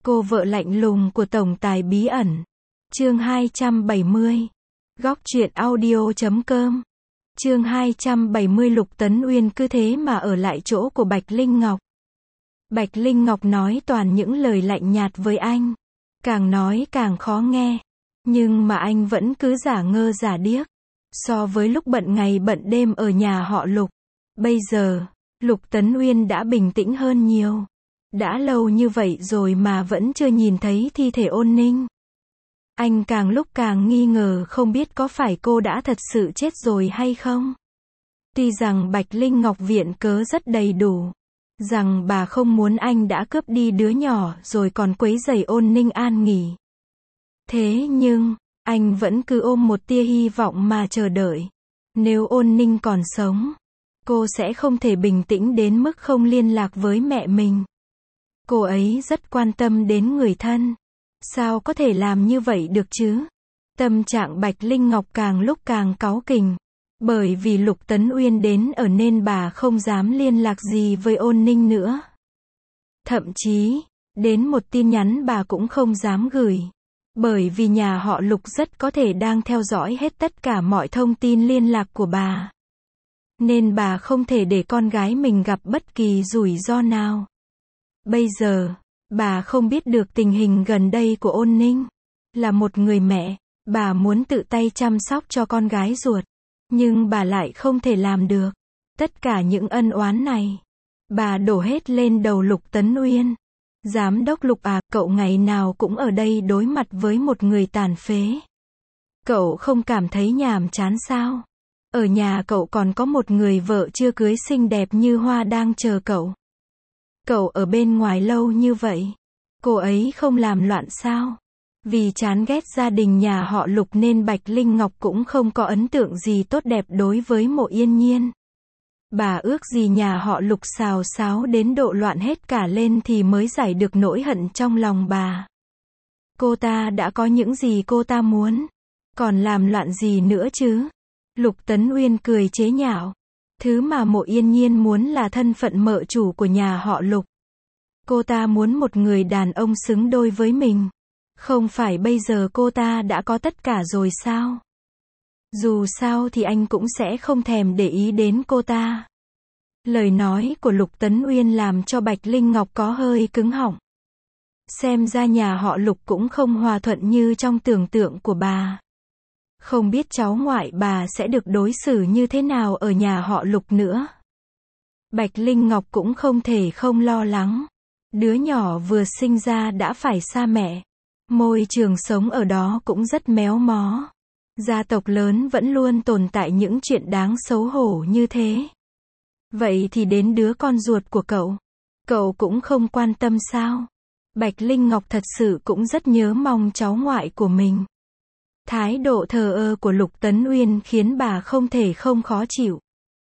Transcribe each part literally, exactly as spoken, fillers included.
Cô vợ lạnh lùng của tổng tài bí ẩn. Chương hai trăm bảy mươi. Góc truyện audio chấm com. Chương hai trăm bảy mươi. Lục Tấn Uyên cứ thế mà ở lại chỗ của Bạch Linh Ngọc. Bạch Linh Ngọc nói toàn những lời lạnh nhạt với anh. Càng nói càng khó nghe. Nhưng mà anh vẫn cứ giả ngơ giả điếc. So với lúc bận ngày bận đêm ở nhà họ Lục, bây giờ, Lục Tấn Uyên đã bình tĩnh hơn nhiều. Đã lâu như vậy rồi mà vẫn chưa nhìn thấy thi thể Ôn Ninh. Anh càng lúc càng nghi ngờ không biết có phải cô đã thật sự chết rồi hay không. Tuy rằng Bạch Linh Ngọc viện cớ rất đầy đủ. Rằng bà không muốn anh đã cướp đi đứa nhỏ rồi còn quấy rầy Ôn Ninh an nghỉ. Thế nhưng, anh vẫn cứ ôm một tia hy vọng mà chờ đợi. Nếu Ôn Ninh còn sống, cô sẽ không thể bình tĩnh đến mức không liên lạc với mẹ mình. Cô ấy rất quan tâm đến người thân. Sao có thể làm như vậy được chứ? Tâm trạng Bạch Linh Ngọc càng lúc càng cáu kỉnh. Bởi vì Lục Tấn Uyên đến ở nên bà không dám liên lạc gì với Ôn Ninh nữa. Thậm chí, đến một tin nhắn bà cũng không dám gửi. Bởi vì nhà họ Lục rất có thể đang theo dõi hết tất cả mọi thông tin liên lạc của bà. Nên bà không thể để con gái mình gặp bất kỳ rủi ro nào. Bây giờ, bà không biết được tình hình gần đây của Ôn Ninh. Là một người mẹ, bà muốn tự tay chăm sóc cho con gái ruột. Nhưng bà lại không thể làm được. Tất cả những ân oán này, bà đổ hết lên đầu Lục Tấn Uyên. Giám đốc Lục à, cậu ngày nào cũng ở đây đối mặt với một người tàn phế. Cậu không cảm thấy nhàm chán sao? Ở nhà cậu còn có một người vợ chưa cưới xinh đẹp như hoa đang chờ cậu. Cậu ở bên ngoài lâu như vậy, cô ấy không làm loạn sao? Vì chán ghét gia đình nhà họ Lục nên Bạch Linh Ngọc cũng không có ấn tượng gì tốt đẹp đối với Mộ Yên Nhiên. Bà ước gì nhà họ Lục xào xáo đến độ loạn hết cả lên thì mới giải được nỗi hận trong lòng bà. Cô ta đã có những gì cô ta muốn, còn làm loạn gì nữa chứ? Lục Tấn Uyên cười chế nhạo. Thứ mà Mộ Yên Nhiên muốn là thân phận mợ chủ của nhà họ Lục. Cô ta muốn một người đàn ông xứng đôi với mình. Không phải bây giờ cô ta đã có tất cả rồi sao? Dù sao thì anh cũng sẽ không thèm để ý đến cô ta. Lời nói của Lục Tấn Uyên làm cho Bạch Linh Ngọc có hơi cứng họng. Xem ra nhà họ Lục cũng không hòa thuận như trong tưởng tượng của bà. Không biết cháu ngoại bà sẽ được đối xử như thế nào ở nhà họ Lục nữa. Bạch Linh Ngọc cũng không thể không lo lắng. Đứa nhỏ vừa sinh ra đã phải xa mẹ. Môi trường sống ở đó cũng rất méo mó. Gia tộc lớn vẫn luôn tồn tại những chuyện đáng xấu hổ như thế. Vậy thì đến đứa con ruột của cậu, cậu cũng không quan tâm sao? Bạch Linh Ngọc thật sự cũng rất nhớ mong cháu ngoại của mình. Thái độ thờ ơ của Lục Tấn Uyên khiến bà không thể không khó chịu.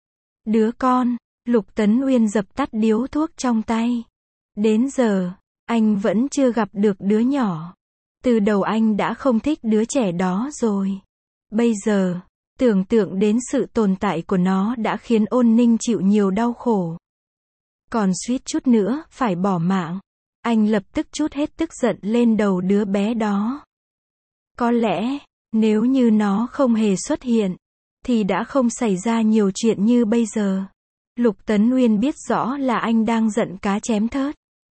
Đứa con, Lục Tấn Uyên dập tắt điếu thuốc trong tay. Đến giờ, anh vẫn chưa gặp được đứa nhỏ. Từ đầu anh đã không thích đứa trẻ đó rồi. Bây giờ, tưởng tượng đến sự tồn tại của nó đã khiến Ôn Ninh chịu nhiều đau khổ. Còn suýt chút nữa, phải bỏ mạng. Anh lập tức trút hết tức giận lên đầu đứa bé đó. Có lẽ, nếu như nó không hề xuất hiện, thì đã không xảy ra nhiều chuyện như bây giờ. Lục Tấn Uyên biết rõ là anh đang giận cá chém thớt.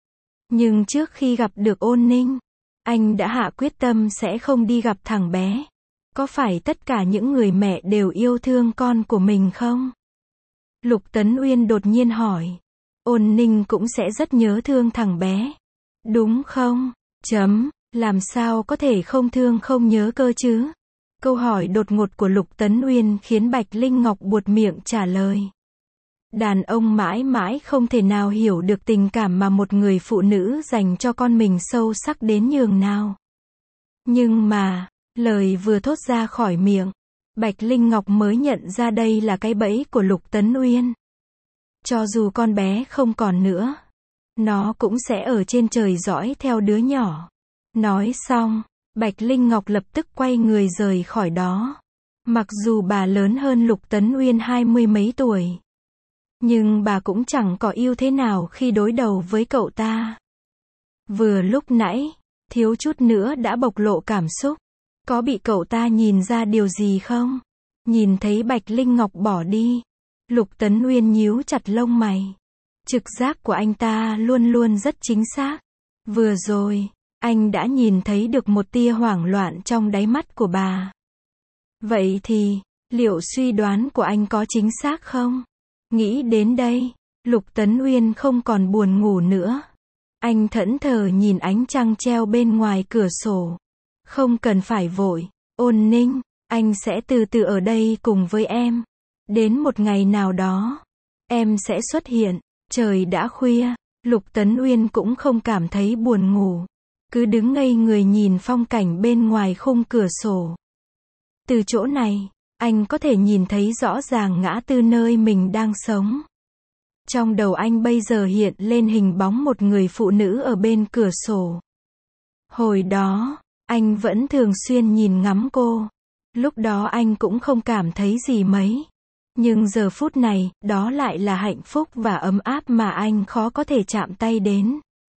Nhưng trước khi gặp được Ôn Ninh, anh đã hạ quyết tâm sẽ không đi gặp thằng bé. Có phải tất cả những người mẹ đều yêu thương con của mình không? Lục Tấn Uyên đột nhiên hỏi. Ôn Ninh cũng sẽ rất nhớ thương thằng bé. Đúng không? Chấm. Làm sao có thể không thương không nhớ cơ chứ? Câu hỏi đột ngột của Lục Tấn Uyên khiến Bạch Linh Ngọc buột miệng trả lời. Đàn ông mãi mãi không thể nào hiểu được tình cảm mà một người phụ nữ dành cho con mình sâu sắc đến nhường nào. Nhưng mà, lời vừa thốt ra khỏi miệng, Bạch Linh Ngọc mới nhận ra đây là cái bẫy của Lục Tấn Uyên. Cho dù con bé không còn nữa, nó cũng sẽ ở trên trời dõi theo đứa nhỏ. Nói xong, Bạch Linh Ngọc lập tức quay người rời khỏi đó. Mặc dù bà lớn hơn Lục Tấn Uyên hai mươi mấy tuổi, nhưng bà cũng chẳng có ưu thế nào khi đối đầu với cậu ta. Vừa lúc nãy, thiếu chút nữa đã bộc lộ cảm xúc. Có bị cậu ta nhìn ra điều gì không? Nhìn thấy Bạch Linh Ngọc bỏ đi, Lục Tấn Uyên nhíu chặt lông mày. Trực giác của anh ta luôn luôn rất chính xác. Vừa rồi, anh đã nhìn thấy được một tia hoảng loạn trong đáy mắt của bà. Vậy thì, liệu suy đoán của anh có chính xác không? Nghĩ đến đây, Lục Tấn Uyên không còn buồn ngủ nữa. Anh thẫn thờ nhìn ánh trăng treo bên ngoài cửa sổ. Không cần phải vội, Ôn Ninh, anh sẽ từ từ ở đây cùng với em. Đến một ngày nào đó, em sẽ xuất hiện. Trời đã khuya, Lục Tấn Uyên cũng không cảm thấy buồn ngủ. Cứ đứng ngây người nhìn phong cảnh bên ngoài khung cửa sổ. Từ chỗ này, anh có thể nhìn thấy rõ ràng ngã tư nơi mình đang sống. Trong đầu anh bây giờ hiện lên hình bóng một người phụ nữ ở bên cửa sổ. Hồi đó, anh vẫn thường xuyên nhìn ngắm cô. Lúc đó anh cũng không cảm thấy gì mấy. Nhưng giờ phút này, đó lại là hạnh phúc và ấm áp mà anh khó có thể chạm tay đến.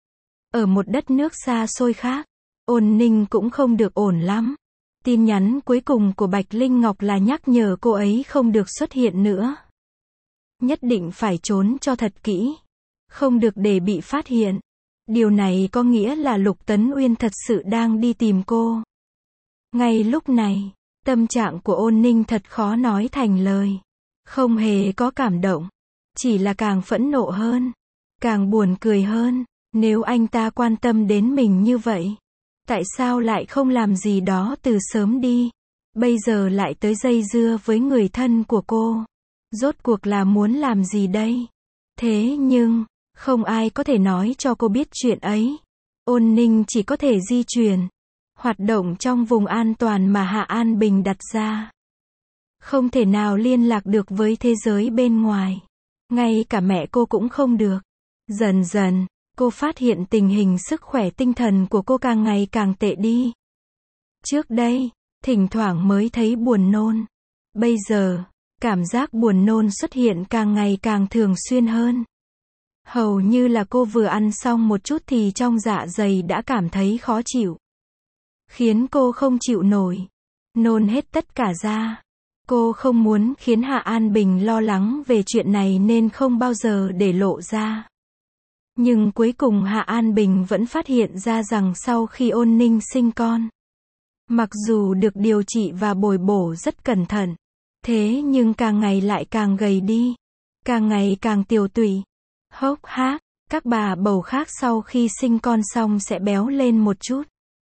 Ở một đất nước xa xôi khác, Ôn Ninh cũng không được ổn lắm. Tin nhắn cuối cùng của Bạch Linh Ngọc là nhắc nhở cô ấy không được xuất hiện nữa. Nhất định phải trốn cho thật kỹ. Không được để bị phát hiện. Điều này có nghĩa là Lục Tấn Uyên thật sự đang đi tìm cô. Ngay lúc này, tâm trạng của Ôn Ninh thật khó nói thành lời. Không hề có cảm động. Chỉ là càng phẫn nộ hơn. Càng buồn cười hơn. Nếu anh ta quan tâm đến mình như vậy, tại sao lại không làm gì đó từ sớm đi? Bây giờ lại tới dây dưa với người thân của cô. Rốt cuộc là muốn làm gì đây? Thế nhưng, không ai có thể nói cho cô biết chuyện ấy. Ôn Ninh chỉ có thể di chuyển. Hoạt động trong vùng an toàn mà Hạ An Bình đặt ra. Không thể nào liên lạc được với thế giới bên ngoài. Ngay cả mẹ cô cũng không được. Dần dần, cô phát hiện tình hình sức khỏe tinh thần của cô càng ngày càng tệ đi. Trước đây, thỉnh thoảng mới thấy buồn nôn. Bây giờ, cảm giác buồn nôn xuất hiện càng ngày càng thường xuyên hơn. Hầu như là cô vừa ăn xong một chút thì trong dạ dày đã cảm thấy khó chịu. Khiến cô không chịu nổi. Nôn hết tất cả ra. Cô không muốn khiến Hạ An Bình lo lắng về chuyện này nên không bao giờ để lộ ra. Nhưng cuối cùng Hạ An Bình vẫn phát hiện ra rằng sau khi Ôn Ninh sinh con, mặc dù được điều trị và bồi bổ rất cẩn thận, thế nhưng càng ngày lại càng gầy đi, càng ngày càng tiều tụy, hốc hác. Các bà bầu khác sau khi sinh con xong sẽ béo lên một chút.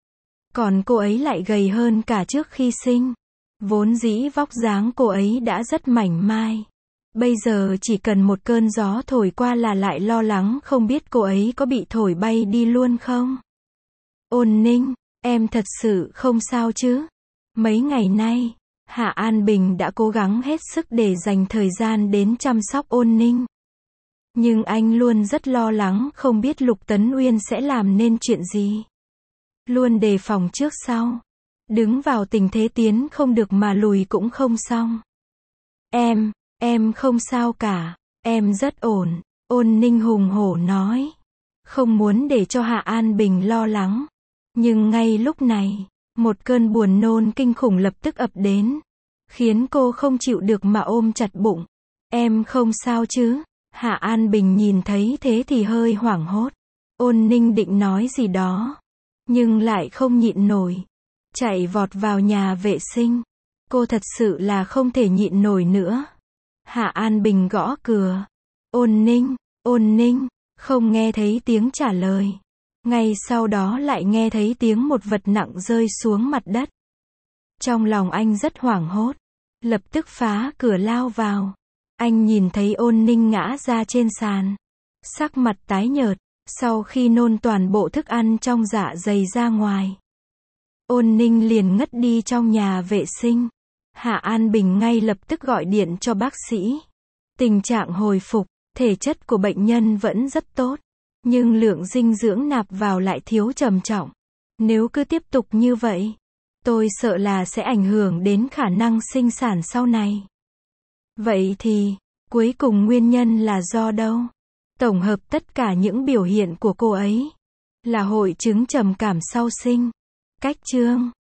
Còn cô ấy lại gầy hơn cả trước khi sinh. Vốn dĩ vóc dáng cô ấy đã rất mảnh mai. Bây giờ chỉ cần một cơn gió thổi qua là lại lo lắng không biết cô ấy có bị thổi bay đi luôn không. Ôn Ninh, em thật sự không sao chứ? Mấy ngày nay, Hạ An Bình đã cố gắng hết sức để dành thời gian đến chăm sóc Ôn Ninh. Nhưng anh luôn rất lo lắng không biết Lục Tấn Uyên sẽ làm nên chuyện gì. Luôn đề phòng trước sau. Đứng vào tình thế tiến không được mà lùi cũng không xong. Em, em không sao cả, em rất ổn, Ôn Ninh hùng hổ nói. Không muốn để cho Hạ An Bình lo lắng. Nhưng ngay lúc này, một cơn buồn nôn kinh khủng lập tức ập đến. Khiến cô không chịu được mà ôm chặt bụng. Em không sao chứ? Hạ An Bình nhìn thấy thế thì hơi hoảng hốt. Ôn Ninh định nói gì đó. Nhưng lại không nhịn nổi. Chạy vọt vào nhà vệ sinh. Cô thật sự là không thể nhịn nổi nữa. Hạ An Bình gõ cửa. Ôn Ninh, Ôn Ninh, không nghe thấy tiếng trả lời. Ngay sau đó lại nghe thấy tiếng một vật nặng rơi xuống mặt đất. Trong lòng anh rất hoảng hốt. Lập tức phá cửa lao vào. Anh nhìn thấy Ôn Ninh ngã ra trên sàn. Sắc mặt tái nhợt. Sau khi nôn toàn bộ thức ăn trong dạ dày ra ngoài. Ôn Ninh liền ngất đi trong nhà vệ sinh. Hạ An Bình ngay lập tức gọi điện cho bác sĩ. Tình trạng hồi phục, thể chất của bệnh nhân vẫn rất tốt. Nhưng lượng dinh dưỡng nạp vào lại thiếu trầm trọng. Nếu cứ tiếp tục như vậy, tôi sợ là sẽ ảnh hưởng đến khả năng sinh sản sau này. Vậy thì, cuối cùng nguyên nhân là do đâu? Tổng hợp tất cả những biểu hiện của cô ấy. là hội chứng trầm cảm sau sinh. Cách chương